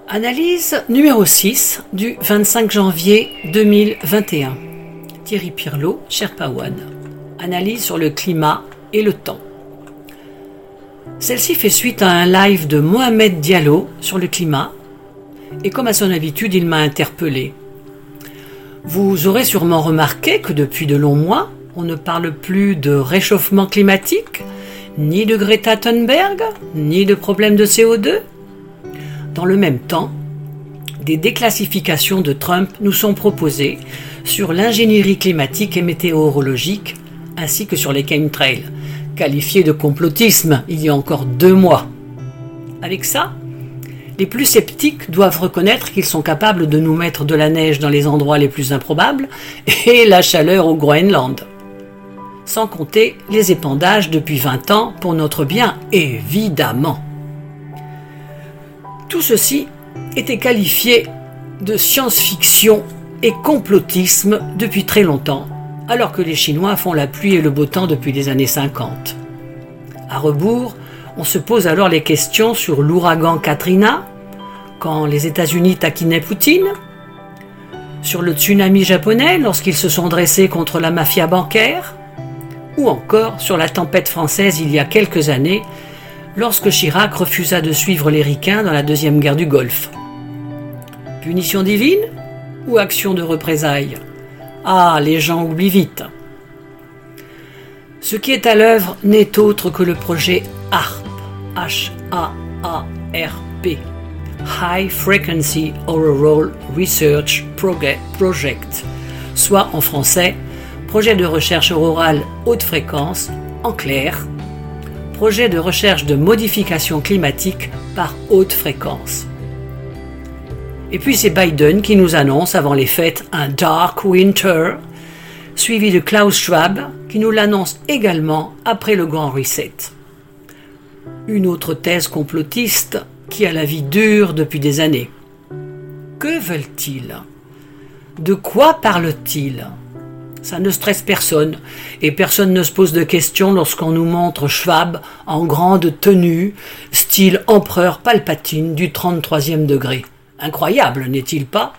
Analyse numéro 6 du 25 janvier 2021. Thierry Pirlot, Sherpa One. Analyse sur le climat et le temps. Celle-ci fait suite à un live de Mohamed Diallo sur le climat et comme à son habitude, il m'a interpellé. Vous aurez sûrement remarqué que depuis de longs mois, on ne parle plus de réchauffement climatique, ni de Greta Thunberg, ni de problème de CO2. Dans le même temps, des déclassifications de Trump nous sont proposées sur l'ingénierie climatique et météorologique, ainsi que sur les chemtrails, qualifiés de complotisme il y a encore 2 mois. Avec ça, les plus sceptiques doivent reconnaître qu'ils sont capables de nous mettre de la neige dans les endroits les plus improbables et la chaleur au Groenland. Sans compter les épandages depuis 20 ans pour notre bien, évidemment. Tout ceci était qualifié de science-fiction et complotisme depuis très longtemps, alors que les Chinois font la pluie et le beau temps depuis les années 50. À rebours, on se pose alors les questions sur l'ouragan Katrina, quand les États-Unis taquinaient Poutine, sur le tsunami japonais lorsqu'ils se sont dressés contre la mafia bancaire, ou encore sur la tempête française il y a quelques années, lorsque Chirac refusa de suivre les Ricains dans la deuxième guerre du Golfe. Punition divine ou action de représailles? Ah, les gens oublient vite. Ce qui est à l'œuvre n'est autre que le projet HAARP, H-A-A-R-P, High Frequency Auroral Research Project, soit en français, projet de recherche aurorale haute fréquence, en clair, projet de recherche de modification climatique par haute fréquence. Et puis c'est Biden qui nous annonce avant les fêtes un Dark Winter, suivi de Klaus Schwab qui nous l'annonce également après le Grand Reset. Une autre thèse complotiste qui a la vie dure depuis des années. Que veulent-ils? De quoi parlent-ils? Ça ne stresse personne, et personne ne se pose de questions lorsqu'on nous montre Schwab en grande tenue, style empereur Palpatine du 33e degré. Incroyable, n'est-il pas?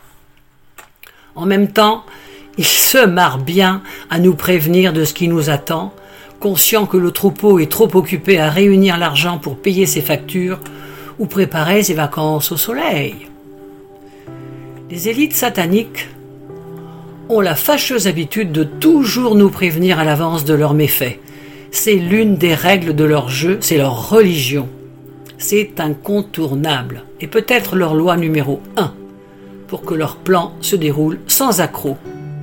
En même temps, il se marre bien à nous prévenir de ce qui nous attend, conscient que le troupeau est trop occupé à réunir l'argent pour payer ses factures ou préparer ses vacances au soleil. Les élites sataniques ont la fâcheuse habitude de toujours nous prévenir à l'avance de leurs méfaits. C'est l'une des règles de leur jeu, c'est leur religion. C'est incontournable, et peut-être leur loi numéro 1, pour que leur plan se déroule sans accroc.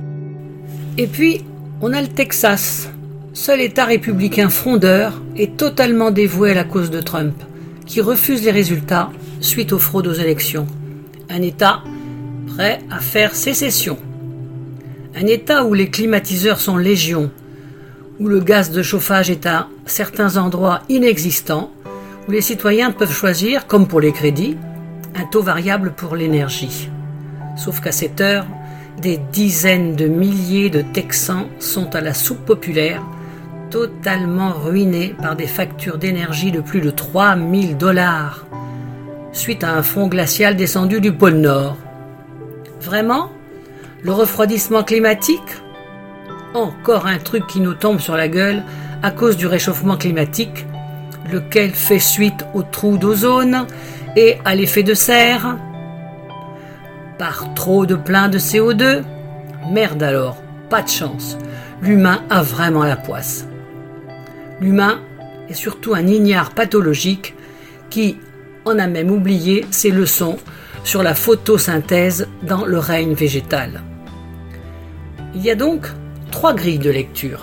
Et puis, on a le Texas, seul État républicain frondeur et totalement dévoué à la cause de Trump, qui refuse les résultats suite aux fraudes aux élections. Un État prêt à faire sécession. Un État où les climatiseurs sont légion, où le gaz de chauffage est à certains endroits inexistant, où les citoyens peuvent choisir, comme pour les crédits, un taux variable pour l'énergie. Sauf qu'à cette heure, des dizaines de milliers de Texans sont à la soupe populaire, totalement ruinés par des factures d'énergie de plus de 3000 $, suite à un front glacial descendu du pôle Nord. Vraiment ? Le refroidissement climatique? Encore un truc qui nous tombe sur la gueule à cause du réchauffement climatique, lequel fait suite aux trous d'ozone et à l'effet de serre. Par trop de plein de CO2? Merde alors, pas de chance. L'humain a vraiment la poisse. L'humain est surtout un ignare pathologique qui en a même oublié ses leçons sur la photosynthèse dans le règne végétal. Il y a donc 3 grilles de lecture.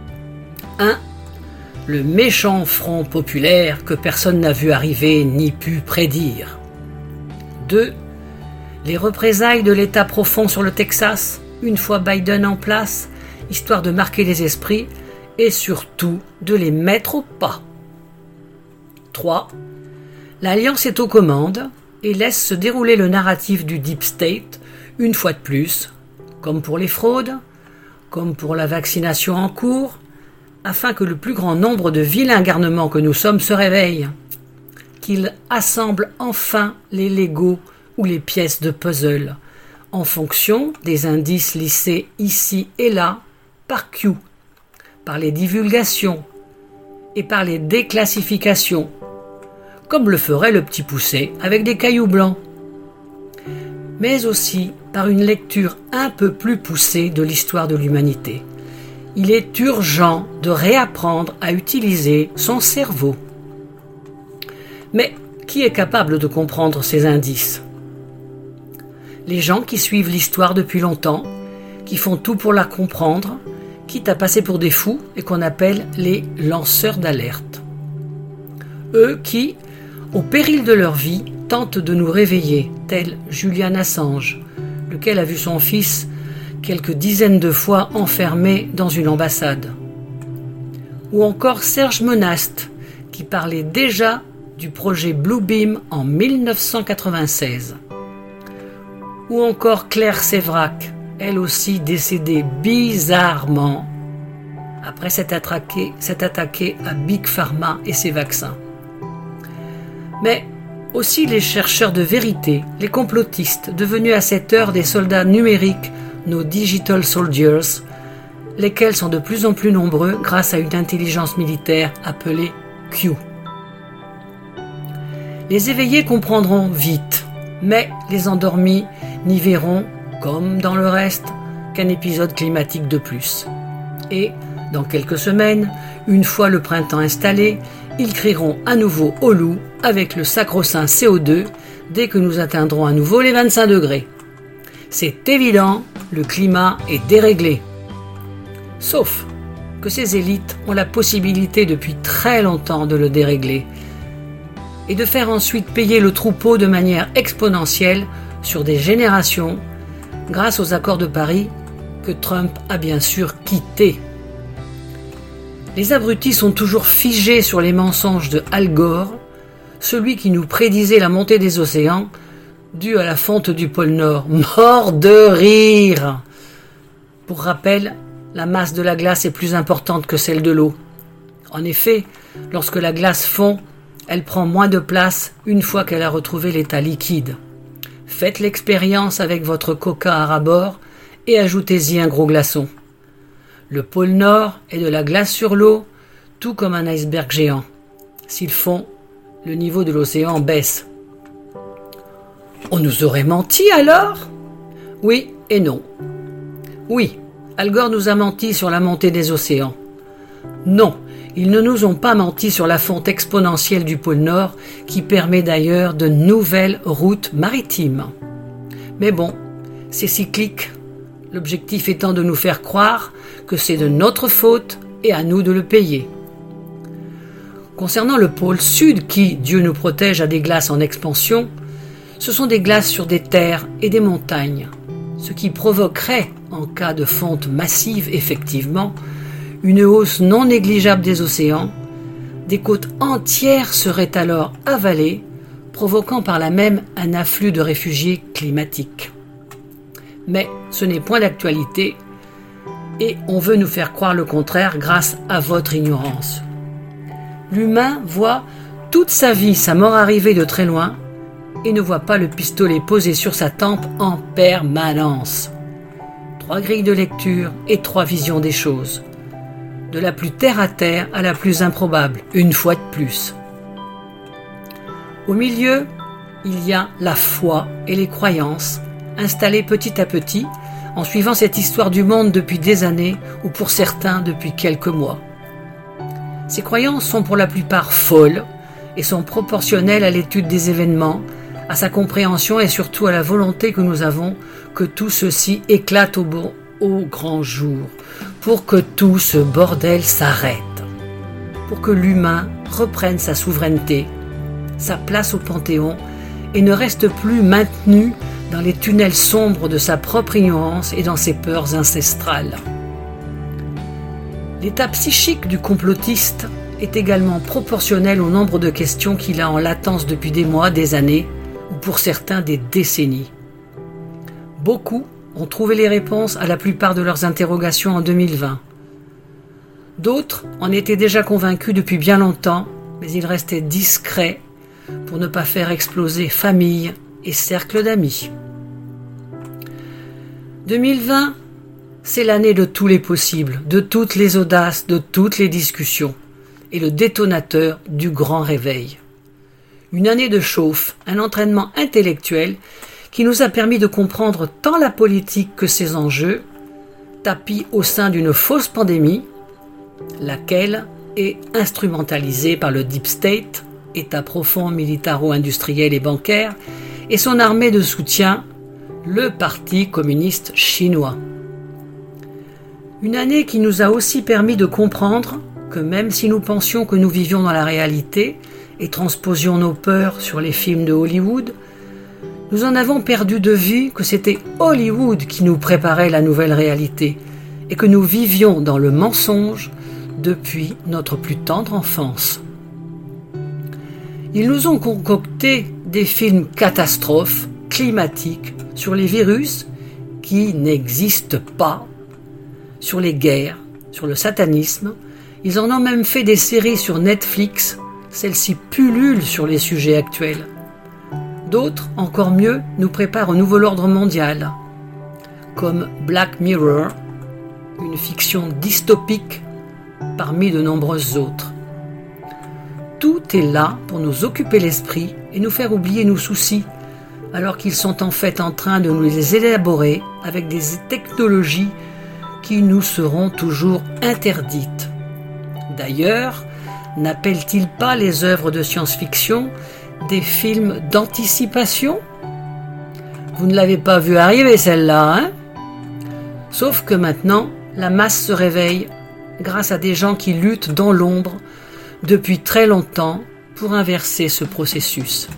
1. Le méchant front populaire que personne n'a vu arriver ni pu prédire. 2. Les représailles de l'État profond sur le Texas, une fois Biden en place, histoire de marquer les esprits et surtout de les mettre au pas. 3. L'Alliance est aux commandes et laisse se dérouler le narratif du Deep State, une fois de plus, comme pour les fraudes, comme pour la vaccination en cours, afin que le plus grand nombre de vilains garnements que nous sommes se réveillent, qu'ils assemblent enfin les Legos ou les pièces de puzzle, en fonction des indices lissés ici et là par Q, par les divulgations et par les déclassifications, comme le ferait le petit poucet avec des cailloux blancs, mais aussi par une lecture un peu plus poussée de l'histoire de l'humanité. Il est urgent de réapprendre à utiliser son cerveau. Mais qui est capable de comprendre ces indices ? Les gens qui suivent l'histoire depuis longtemps, qui font tout pour la comprendre, quitte à passer pour des fous et qu'on appelle les lanceurs d'alerte. Eux qui, au péril de leur vie, tentent de nous réveiller, tel Julian Assange, lequel a vu son fils quelques dizaines de fois enfermé dans une ambassade. Ou encore Serge Monast, qui parlait déjà du projet Bluebeam en 1996. Ou encore Claire Séverac, elle aussi décédée bizarrement après s'être attaquée à Big Pharma et ses vaccins. Mais aussi les chercheurs de vérité, les complotistes, devenus à cette heure des soldats numériques, nos digital soldiers, lesquels sont de plus en plus nombreux grâce à une intelligence militaire appelée Q. Les éveillés comprendront vite, mais les endormis n'y verront, comme dans le reste, qu'un épisode climatique de plus. Et, dans quelques semaines, une fois le printemps installé, ils crieront à nouveau au loup avec le sacro-saint CO2 dès que nous atteindrons à nouveau les 25 degrés. C'est évident, le climat est déréglé. Sauf que ces élites ont la possibilité depuis très longtemps de le dérégler et de faire ensuite payer le troupeau de manière exponentielle sur des générations grâce aux accords de Paris que Trump a bien sûr quittés. Les abrutis sont toujours figés sur les mensonges de Al Gore, celui qui nous prédisait la montée des océans due à la fonte du pôle Nord. Mort de rire! Pour rappel, la masse de la glace est plus importante que celle de l'eau. En effet, lorsque la glace fond, elle prend moins de place une fois qu'elle a retrouvé l'état liquide. Faites l'expérience avec votre coca à ras-bord et ajoutez-y un gros glaçon. Le pôle Nord est de la glace sur l'eau, tout comme un iceberg géant. S'il fond, le niveau de l'océan baisse. On nous aurait menti alors ? Oui et non. Oui, Al Gore nous a menti sur la montée des océans. Non, ils ne nous ont pas menti sur la fonte exponentielle du pôle Nord, qui permet d'ailleurs de nouvelles routes maritimes. Mais bon, c'est cyclique, l'objectif étant de nous faire croire que c'est de notre faute et à nous de le payer. Concernant le pôle Sud qui, Dieu nous protège, a des glaces en expansion, ce sont des glaces sur des terres et des montagnes, ce qui provoquerait, en cas de fonte massive effectivement, une hausse non négligeable des océans. Des côtes entières seraient alors avalées, provoquant par là même un afflux de réfugiés climatiques. Mais ce n'est point d'actualité, et on veut nous faire croire le contraire grâce à votre ignorance. L'humain voit toute sa vie sa mort arriver de très loin et ne voit pas le pistolet posé sur sa tempe en permanence. 3 grilles de lecture et 3 visions des choses. De la plus terre à terre à la plus improbable, une fois de plus. Au milieu, il y a la foi et les croyances, installées petit à petit, en suivant cette histoire du monde depuis des années, ou pour certains depuis quelques mois. Ces croyances sont pour la plupart folles, et sont proportionnelles à l'étude des événements, à sa compréhension et surtout à la volonté que nous avons que tout ceci éclate au grand jour, pour que tout ce bordel s'arrête, pour que l'humain reprenne sa souveraineté, sa place au Panthéon et ne reste plus maintenu dans les tunnels sombres de sa propre ignorance et dans ses peurs ancestrales. L'état psychique du complotiste est également proportionnel au nombre de questions qu'il a en latence depuis des mois, des années, ou pour certains des décennies. Beaucoup ont trouvé les réponses à la plupart de leurs interrogations en 2020. D'autres en étaient déjà convaincus depuis bien longtemps, mais ils restaient discrets pour ne pas faire exploser famille et cercle d'amis. 2020, c'est l'année de tous les possibles, de toutes les audaces, de toutes les discussions, et le détonateur du grand réveil. Une année de chauffe, un entraînement intellectuel qui nous a permis de comprendre tant la politique que ses enjeux, tapis au sein d'une fausse pandémie, laquelle est instrumentalisée par le Deep State, État profond, militaro-industriel et bancaire, et son armée de soutien, le Parti communiste chinois. Une année qui nous a aussi permis de comprendre que même si nous pensions que nous vivions dans la réalité et transposions nos peurs sur les films de Hollywood, nous en avons perdu de vue que c'était Hollywood qui nous préparait la nouvelle réalité et que nous vivions dans le mensonge depuis notre plus tendre enfance. Ils nous ont concocté des films catastrophes, climatiques, sur les virus qui n'existent pas, sur les guerres, sur le satanisme. Ils en ont même fait des séries sur Netflix, celles-ci pullulent sur les sujets actuels. D'autres, encore mieux, nous préparent au nouvel ordre mondial, comme Black Mirror, une fiction dystopique parmi de nombreuses autres. Tout est là pour nous occuper l'esprit et nous faire oublier nos soucis, alors qu'ils sont en fait en train de nous les élaborer avec des technologies qui nous seront toujours interdites. D'ailleurs, n'appellent-ils pas les œuvres de science-fiction des films d'anticipation ? Vous ne l'avez pas vu arriver celle-là, hein ? Sauf que maintenant, la masse se réveille grâce à des gens qui luttent dans l'ombre depuis très longtemps pour inverser ce processus.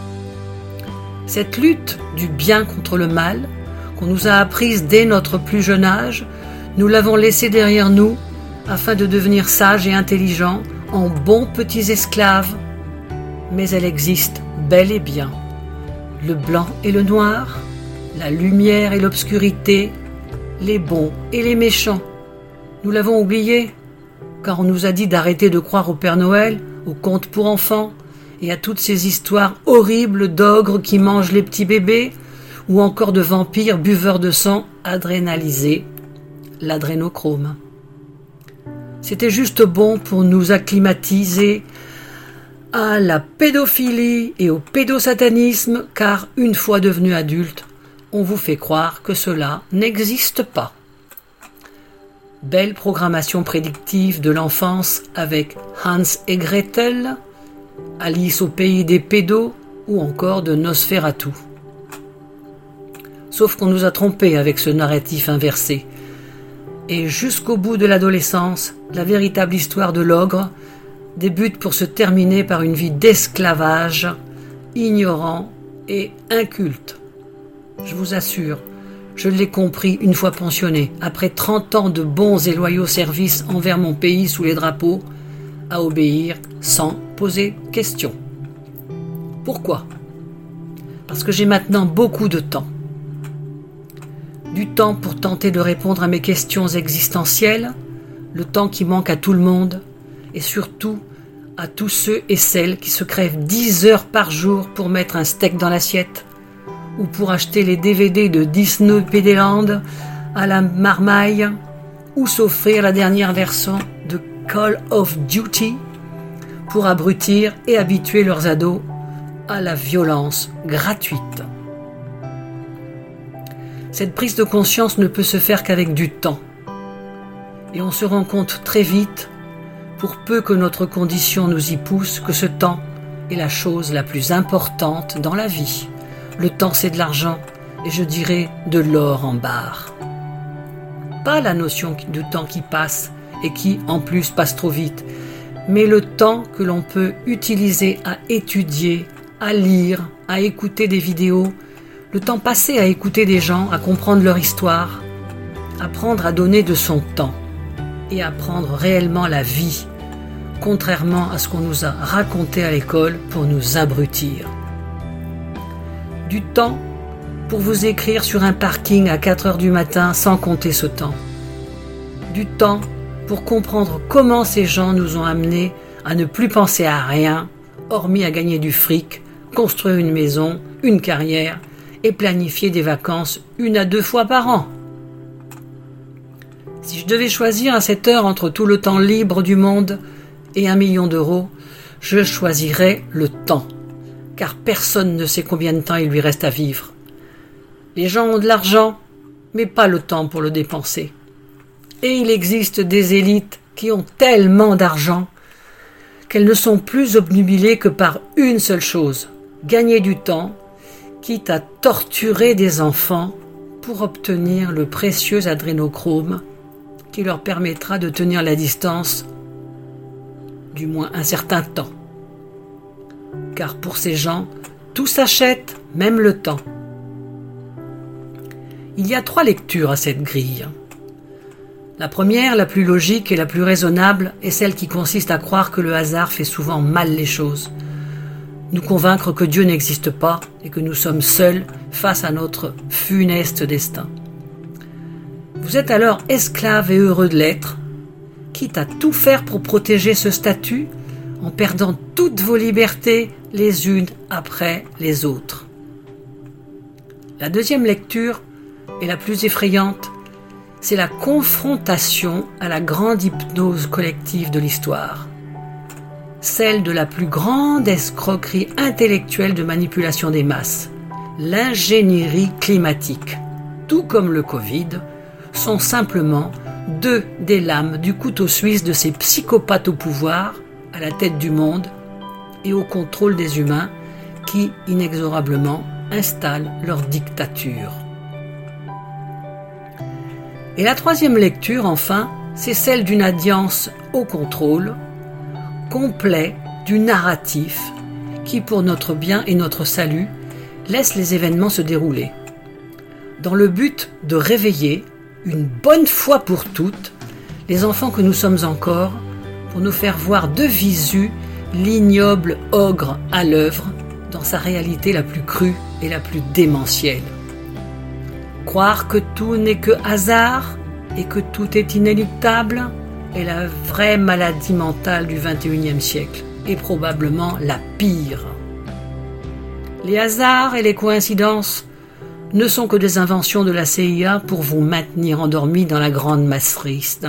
Cette lutte du bien contre le mal, qu'on nous a apprise dès notre plus jeune âge, nous l'avons laissée derrière nous afin de devenir sages et intelligents en bons petits esclaves. Mais elle existe bel et bien. Le blanc et le noir, la lumière et l'obscurité, les bons et les méchants. Nous l'avons oublié, car on nous a dit d'arrêter de croire au Père Noël, aux contes pour enfants, et à toutes ces histoires horribles d'ogres qui mangent les petits bébés, ou encore de vampires buveurs de sang adrénalisés, l'adrénochrome. C'était juste bon pour nous acclimatiser à la pédophilie et au pédosatanisme, car une fois devenus adultes, on vous fait croire que cela n'existe pas. Belle programmation prédictive de l'enfance avec Hans et Gretel, Alice au pays des pédos ou encore de Nosferatu. Sauf qu'on nous a trompés avec ce narratif inversé. Et jusqu'au bout de l'adolescence, la véritable histoire de l'ogre débute pour se terminer par une vie d'esclavage, ignorant et inculte. Je vous assure, je l'ai compris une fois pensionné, après 30 ans de bons et loyaux services envers mon pays sous les drapeaux, à obéir sans poser question. Pourquoi ? Parce que j'ai maintenant beaucoup de temps. Du temps pour tenter de répondre à mes questions existentielles, le temps qui manque à tout le monde, et surtout à tous ceux et celles qui se crèvent 10 heures par jour pour mettre un steak dans l'assiette, ou pour acheter les DVD de Disneyland à la marmaille, ou s'offrir la dernière version de Call of Duty pour abrutir et habituer leurs ados à la violence gratuite. Cette prise de conscience ne peut se faire qu'avec du temps. Et on se rend compte très vite, pour peu que notre condition nous y pousse, que ce temps est la chose la plus importante dans la vie. Le temps, c'est de l'argent, et je dirais de l'or en barre. Pas la notion de temps qui passe, et qui, en plus, passe trop vite, mais le temps que l'on peut utiliser à étudier, à lire, à écouter des vidéos, le temps passé à écouter des gens, à comprendre leur histoire, apprendre à donner de son temps, et apprendre réellement la vie, contrairement à ce qu'on nous a raconté à l'école pour nous abrutir. Du temps pour vous écrire sur un parking à 4 heures du matin sans compter ce temps. Du temps pour comprendre comment ces gens nous ont amenés à ne plus penser à rien, hormis à gagner du fric construire une maison, une carrière et planifier des vacances 1 à 2 fois par an. Si je devais choisir à cette heure entre tout le temps libre du monde et 1 million d'euros, je choisirais le temps, car personne ne sait combien de temps il lui reste à vivre. Les gens ont de l'argent, mais pas le temps pour le dépenser. Et il existe des élites qui ont tellement d'argent qu'elles ne sont plus obnubilées que par une seule chose, gagner du temps, quitte à torturer des enfants pour obtenir le précieux adrénochrome qui leur permettra de tenir la distance du moins un certain temps. Car pour ces gens, tout s'achète, même le temps. Il y a 3 lectures à cette grille. La première, la plus logique et la plus raisonnable, est celle qui consiste à croire que le hasard fait souvent mal les choses, nous convaincre que Dieu n'existe pas et que nous sommes seuls face à notre funeste destin. Vous êtes alors esclave et heureux de l'être, quitte à tout faire pour protéger ce statut en perdant toutes vos libertés les unes après les autres. La deuxième lecture est la plus effrayante, c'est la confrontation à la grande hypnose collective de l'histoire, celle de la plus grande escroquerie intellectuelle de manipulation des masses, l'ingénierie climatique, tout comme le Covid, sont simplement 2 des lames du couteau suisse de ces psychopathes au pouvoir, à la tête du monde et au contrôle des humains qui, inexorablement, installent leur dictature. Et la troisième lecture, enfin, c'est celle d'une alliance au contrôle, complet du narratif qui, pour notre bien et notre salut, laisse les événements se dérouler, dans le but de réveiller, une bonne fois pour toutes, les enfants que nous sommes encore, pour nous faire voir de visu l'ignoble ogre à l'œuvre dans sa réalité la plus crue et la plus démentielle. Croire que tout n'est que hasard et que tout est inéluctable est la vraie maladie mentale du XXIe siècle et probablement la pire. Les hasards et les coïncidences ne sont que des inventions de la CIA pour vous maintenir endormis dans la grande matrice.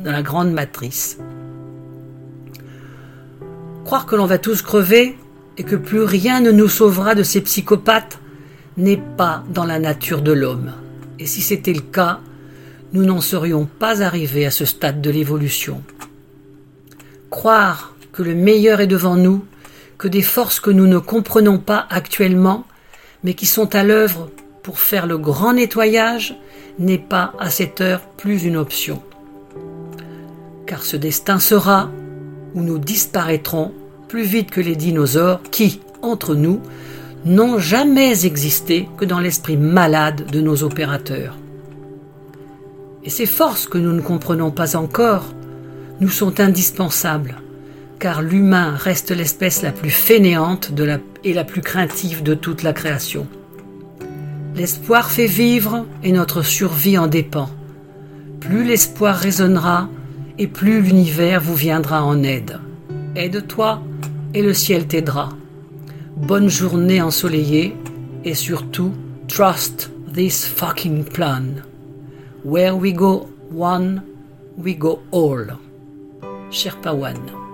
Croire que l'on va tous crever et que plus rien ne nous sauvera de ces psychopathes n'est pas dans la nature de l'homme. Et si c'était le cas, nous n'en serions pas arrivés à ce stade de l'évolution. Croire que le meilleur est devant nous, que des forces que nous ne comprenons pas actuellement, mais qui sont à l'œuvre pour faire le grand nettoyage, n'est pas à cette heure plus une option. Car ce destin sera où nous disparaîtrons plus vite que les dinosaures qui, entre nous, n'ont jamais existé que dans l'esprit malade de nos opérateurs. Et ces forces que nous ne comprenons pas encore nous sont indispensables, car l'humain reste l'espèce la plus fainéante et la plus craintive de toute la création. L'espoir fait vivre et notre survie en dépend. Plus l'espoir résonnera et plus l'univers vous viendra en aide. Aide-toi et le ciel t'aidera. Bonne journée ensoleillée et surtout, trust this fucking plan. Where we go one, we go all. Sherpa One.